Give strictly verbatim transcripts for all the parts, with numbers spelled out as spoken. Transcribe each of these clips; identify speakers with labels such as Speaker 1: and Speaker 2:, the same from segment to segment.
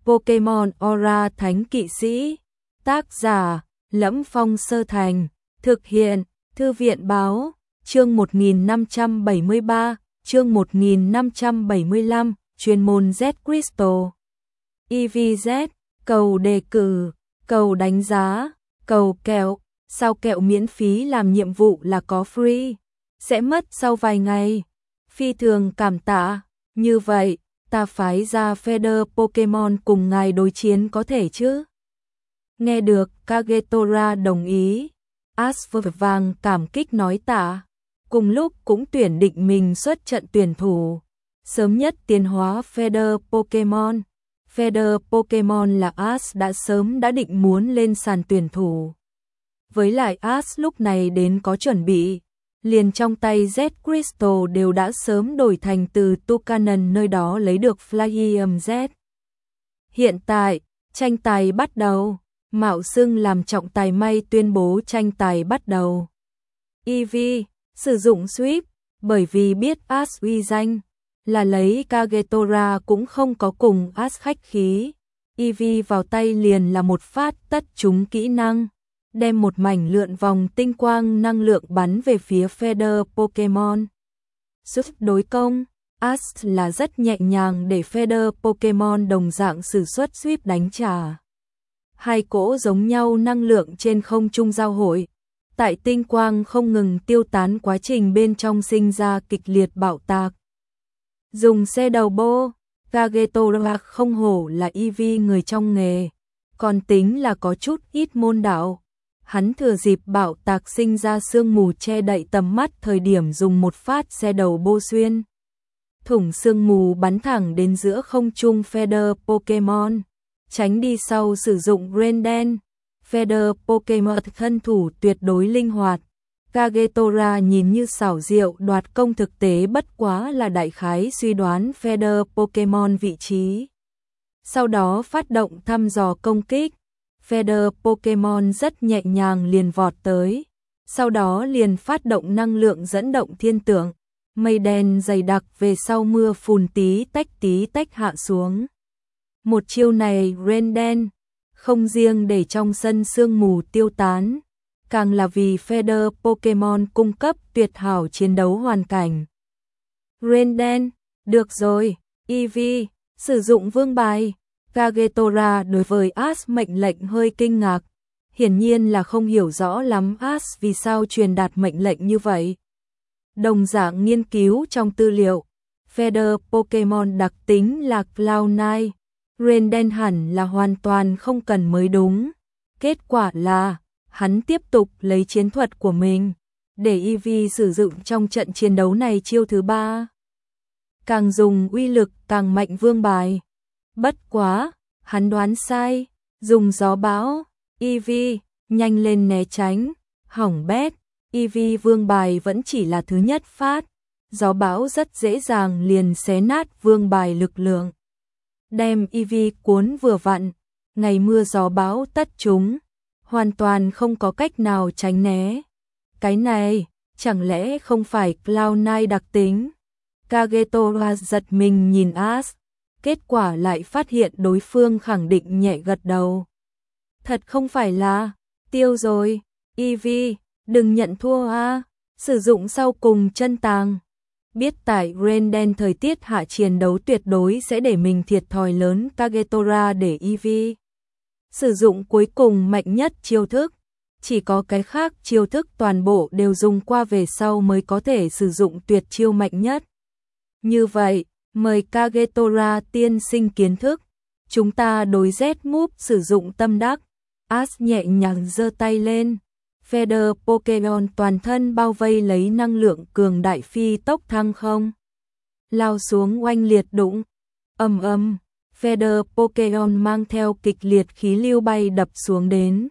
Speaker 1: Pokemon Aura Thánh Kỵ Sĩ. Tác giả: Lẫm Phong Sơ Thành. Thực hiện: Thư viện Báo. Chương một nghìn năm trăm bảy mươi ba, chương một nghìn năm trăm bảy mươi lăm, chuyên môn Z Crystal. i vê Z, cầu đề cử, cầu đánh giá, cầu kẹo, sao kẹo miễn phí làm nhiệm vụ là có free, sẽ mất sau vài ngày. Phi thường cảm tạ, như vậy, ta phái ra Feather Pokemon cùng ngài đối chiến có thể chứ? Nghe được, Kagetora đồng ý. Ash vội vàng cảm kích nói tạ, cùng lúc cũng tuyển định mình xuất trận tuyển thủ. Sớm nhất tiến hóa Feather Pokemon. Feather Pokemon là Ash đã sớm đã định muốn lên sàn tuyển thủ. Với lại Ash lúc này đến có chuẩn bị, liền trong tay Z Crystal đều đã sớm đổi thành từ Toucannon nơi đó lấy được Flying Z. Hiện tại, tranh tài bắt đầu. Mạo xưng làm trọng tài may tuyên bố tranh tài bắt đầu. i vê sử dụng sweep, bởi vì biết Ash uy danh, là lấy Kagetora cũng không có cùng Ash khách khí. i vê vào tay liền là một phát tất trúng kỹ năng, đem một mảnh lượn vòng tinh quang năng lượng bắn về phía Feather Pokemon. Giúp đối công, Ash là rất nhẹ nhàng để Feather Pokemon đồng dạng sử xuất sweep đánh trả. Hai cỗ giống nhau năng lượng trên không trung giao hội, tại tinh quang không ngừng tiêu tán quá trình bên trong sinh ra kịch liệt bạo tạc. Dùng xe đầu bô, Kagetora không hổ là i vê người trong nghề, còn tính là có chút ít môn đạo. Hắn thừa dịp bạo tạc sinh ra sương mù che đậy tầm mắt thời điểm dùng một phát xe đầu bô xuyên thủng sương mù bắn thẳng đến giữa không trung Feather Pokemon. Tránh đi sau sử dụng Renden. Feather Pokemon thân thủ tuyệt đối linh hoạt. Kagetora nhìn như xảo diệu đoạt công, thực tế bất quá là đại khái suy đoán Feather Pokemon vị trí. Sau đó phát động thăm dò công kích. Feather Pokemon rất nhẹ nhàng liền vọt tới. Sau đó liền phát động năng lượng dẫn động thiên tượng. Mây đen dày đặc về sau mưa phùn tí tách tí tách hạ xuống. Một chiêu này Renden không riêng để trong sân sương mù tiêu tán, càng là vì Feather Pokemon cung cấp tuyệt hảo chiến đấu hoàn cảnh. Renden, được rồi, i vê, sử dụng vương bài. Kagetora đối với Ash mệnh lệnh hơi kinh ngạc, hiển nhiên là không hiểu rõ lắm Ash vì sao truyền đạt mệnh lệnh như vậy. Đồng dạng nghiên cứu trong tư liệu, Feather Pokemon đặc tính là Cloud Nine. Renden hẳn là hoàn toàn không cần mới đúng. Kết quả là, hắn tiếp tục lấy chiến thuật của mình, để i vê sử dụng trong trận chiến đấu này chiêu thứ ba. Càng dùng uy lực càng mạnh vương bài. Bất quá, hắn đoán sai, dùng gió bão, i vê, nhanh lên né tránh, hỏng bét, i vê vương bài vẫn chỉ là thứ nhất phát. Gió bão rất dễ dàng liền xé nát vương bài lực lượng. Đem i vê cuốn vừa vặn, ngày mưa gió bão tất chúng, hoàn toàn không có cách nào tránh né. Cái này, chẳng lẽ không phải Cloud Nine đặc tính? Kagetora giật mình nhìn Ash, kết quả lại phát hiện đối phương khẳng định nhẹ gật đầu. Thật không phải là, tiêu rồi, i vê, đừng nhận thua a, sử dụng sau cùng chân tàng. Biết tại Renden thời tiết hạ chiến đấu tuyệt đối sẽ để mình thiệt thòi lớn, Kagetora để i vê sử dụng cuối cùng mạnh nhất chiêu thức, chỉ có cái khác chiêu thức toàn bộ đều dùng qua về sau mới có thể sử dụng tuyệt chiêu mạnh nhất. Như vậy, mời Kagetora tiên sinh kiến thức, chúng ta đối Z move sử dụng tâm đắc. Ash nhẹ nhàng giơ tay lên. Feather Pokemon toàn thân bao vây lấy năng lượng cường đại phi tốc thăng không. Lao xuống oanh liệt đụng. Ầm ầm, Feather Pokemon mang theo kịch liệt khí lưu bay đập xuống đến.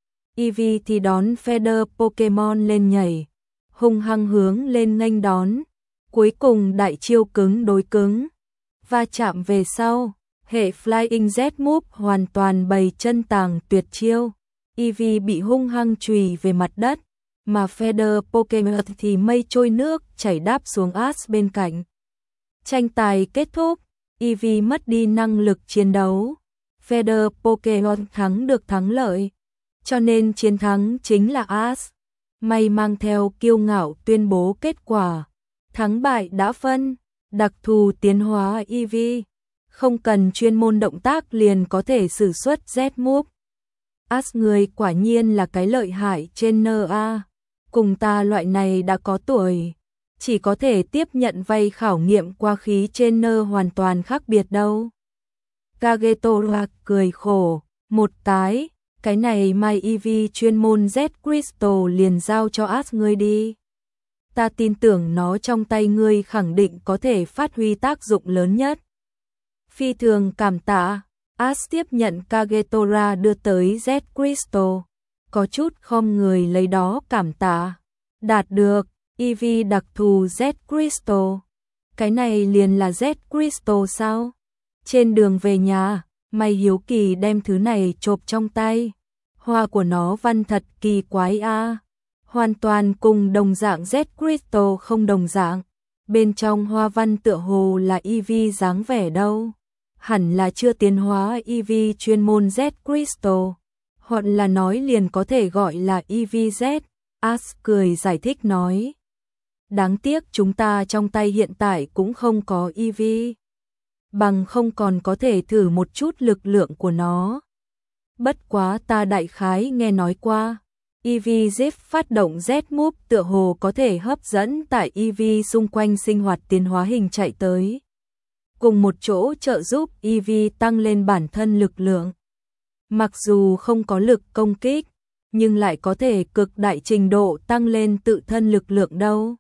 Speaker 1: i vê thì đón Feather Pokemon lên nhảy, hung hăng hướng lên nghênh đón. Cuối cùng đại chiêu cứng đối cứng. Va chạm về sau, hệ Flying Z move hoàn toàn bày chân tàng tuyệt chiêu. i vê bị hung hăng chùy về mặt đất, mà Feather Pokemon thì mây trôi nước chảy đáp xuống Ash bên cạnh. Tranh tài kết thúc, i vê mất đi năng lực chiến đấu, Feather Pokemon thắng được thắng lợi. Cho nên chiến thắng chính là Ash. May mang theo kiêu ngạo tuyên bố kết quả. Thắng bại đã phân, đặc thù tiến hóa Eevee. Không cần chuyên môn động tác liền có thể sử xuất Z-Move. Ash người quả nhiên là cái lợi hại trên en a. Cùng ta loại này đã có tuổi, chỉ có thể tiếp nhận vay khảo nghiệm qua khí trên en hoàn toàn khác biệt đâu. Kagetora cười khổ, một tái, cái này My Eevee chuyên môn Z Crystal liền giao cho Ash ngươi đi. Ta tin tưởng nó trong tay ngươi khẳng định có thể phát huy tác dụng lớn nhất. Phi thường cảm tạ, Ash tiếp nhận Kagetora đưa tới Z Crystal, có chút khom người lấy đó cảm tạ. Đạt được, Eevee đặc thù Z Crystal. Cái này liền là Z Crystal sao? Trên đường về nhà, May hiếu kỳ đem thứ này chộp trong tay. Hoa của nó văn thật kỳ quái a, à. Hoàn toàn cùng đồng dạng Z Crystal không đồng dạng. Bên trong hoa văn tựa hồ là Eevee dáng vẻ đâu. Hẳn là chưa tiến hóa Eevee chuyên môn Z Crystal. Hoặc là nói liền có thể gọi là Eevee Z. Ash cười giải thích nói. Đáng tiếc chúng ta trong tay hiện tại cũng không có Eevee. Bằng không còn có thể thử một chút lực lượng của nó. Bất quá ta đại khái nghe nói qua. Eevee Z phát động Z-Move tựa hồ có thể hấp dẫn tại Eevee xung quanh sinh hoạt tiến hóa hình chạy tới. Cùng một chỗ trợ giúp Eevee tăng lên bản thân lực lượng. Mặc dù không có lực công kích, nhưng lại có thể cực đại trình độ tăng lên tự thân lực lượng đâu.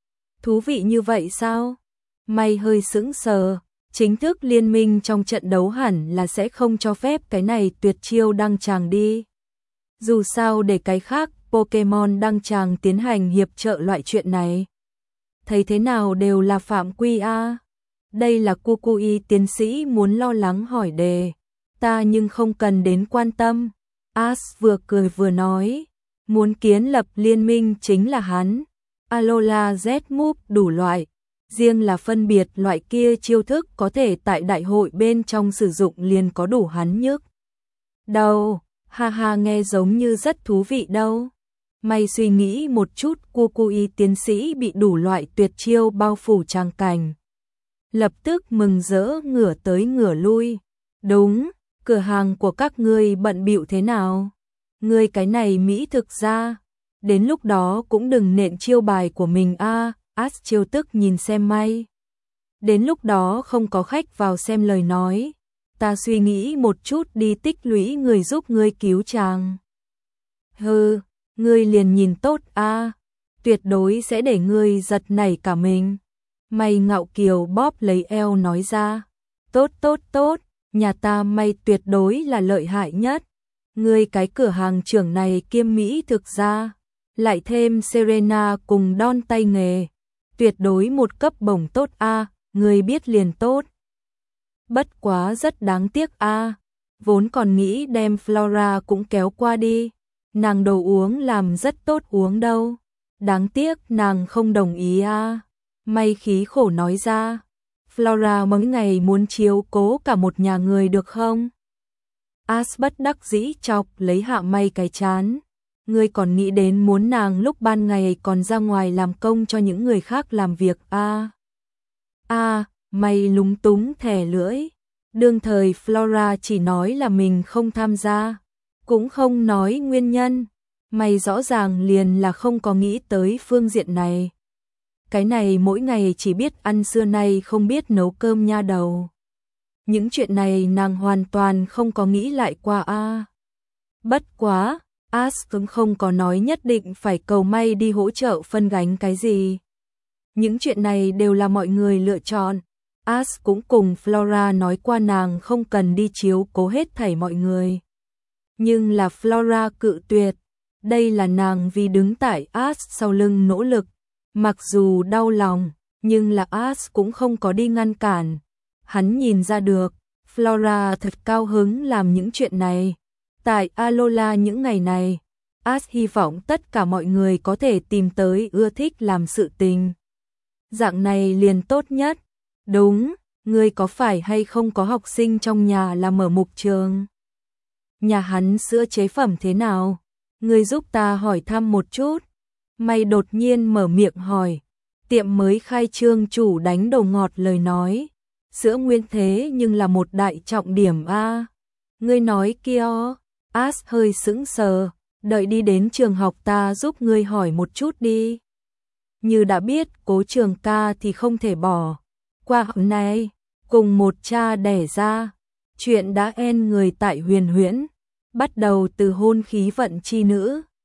Speaker 1: Thú vị như vậy sao? May hơi sững sờ, chính thức liên minh trong trận đấu hẳn là sẽ không cho phép cái này tuyệt chiêu đăng tràng đi. Dù sao để cái khác Pokemon đăng tràng tiến hành hiệp trợ loại chuyện này. Thấy thế nào đều là phạm quy a. Đây là Kukui tiến sĩ muốn lo lắng hỏi đề. Ta nhưng không cần đến quan tâm. Ash vừa cười vừa nói. Muốn kiến lập liên minh chính là hắn. Alola Z-Move đủ loại. Riêng là phân biệt loại kia chiêu thức có thể tại đại hội bên trong sử dụng liền có đủ hắn nhức. Đâu, ha ha nghe giống như rất thú vị đâu. May suy nghĩ một chút Kukui tiến sĩ bị đủ loại tuyệt chiêu bao phủ tràng cảnh. Lập tức mừng rỡ ngửa tới ngửa lui. Đúng, cửa hàng của các ngươi bận bịu thế nào? Ngươi cái này Mỹ thực ra. Đến lúc đó cũng đừng nện chiêu bài của mình a. À, Ash chiêu tức nhìn xem May. Đến lúc đó không có khách vào xem lời nói. Ta suy nghĩ một chút đi tích lũy người giúp ngươi cứu chàng. Hừ, ngươi liền nhìn tốt a, à, tuyệt đối sẽ để ngươi giật nảy cả mình. May ngạo kiều bóp lấy eo nói ra. Tốt tốt tốt, nhà ta May tuyệt đối là lợi hại nhất. Ngươi cái cửa hàng trưởng này kiêm Mỹ thực ra. Lại thêm Serena cùng Don tay nghề. Tuyệt đối một cấp bổng tốt a, à, ngươi biết liền tốt. Bất quá rất đáng tiếc a, à, vốn còn nghĩ đem Flora cũng kéo qua đi. Nàng đồ uống làm rất tốt uống đâu. Đáng tiếc nàng không đồng ý a. À. May khí khổ nói ra. Flora mỗi ngày muốn chiếu cố cả một nhà người được không? Ash bất đắc dĩ chọc lấy hạ May cái chán. Ngươi còn nghĩ đến muốn nàng lúc ban ngày còn ra ngoài làm công cho những người khác làm việc a? À, a, à, May lúng túng thè lưỡi. Đương thời Flora chỉ nói là mình không tham gia, cũng không nói nguyên nhân. May rõ ràng liền là không có nghĩ tới phương diện này. Cái này mỗi ngày chỉ biết ăn xưa nay không biết nấu cơm nha đầu. Những chuyện này nàng hoàn toàn không có nghĩ lại qua a. À. Bất quá, Ash cũng không có nói nhất định phải cầu May đi hỗ trợ phân gánh cái gì. Những chuyện này đều là mọi người lựa chọn. Ash cũng cùng Flora nói qua nàng không cần đi chiếu cố hết thảy mọi người. Nhưng là Flora cự tuyệt. Đây là nàng vì đứng tại Ash sau lưng nỗ lực. Mặc dù đau lòng, nhưng là Ash cũng không có đi ngăn cản. Hắn nhìn ra được, Flora thật cao hứng làm những chuyện này. Tại Alola những ngày này, Ash hy vọng tất cả mọi người có thể tìm tới ưa thích làm sự tình. Dạng này liền tốt nhất. Đúng, ngươi có phải hay không có học sinh trong nhà là mở mục trường? Nhà hắn sữa chế phẩm thế nào? Ngươi giúp ta hỏi thăm một chút. Mày đột nhiên mở miệng hỏi. Tiệm mới khai trương chủ đánh đầu ngọt lời nói. Sữa nguyên thế nhưng là một đại trọng điểm a. Ngươi nói kia, As hơi sững sờ, đợi đi đến trường học ta giúp ngươi hỏi một chút đi. Như đã biết, Cố Trường ca thì không thể bỏ qua hôm nay, cùng một cha đẻ ra. Chuyện đã en người tại Huyền Huyễn, bắt đầu từ hôn khí vận chi nữ,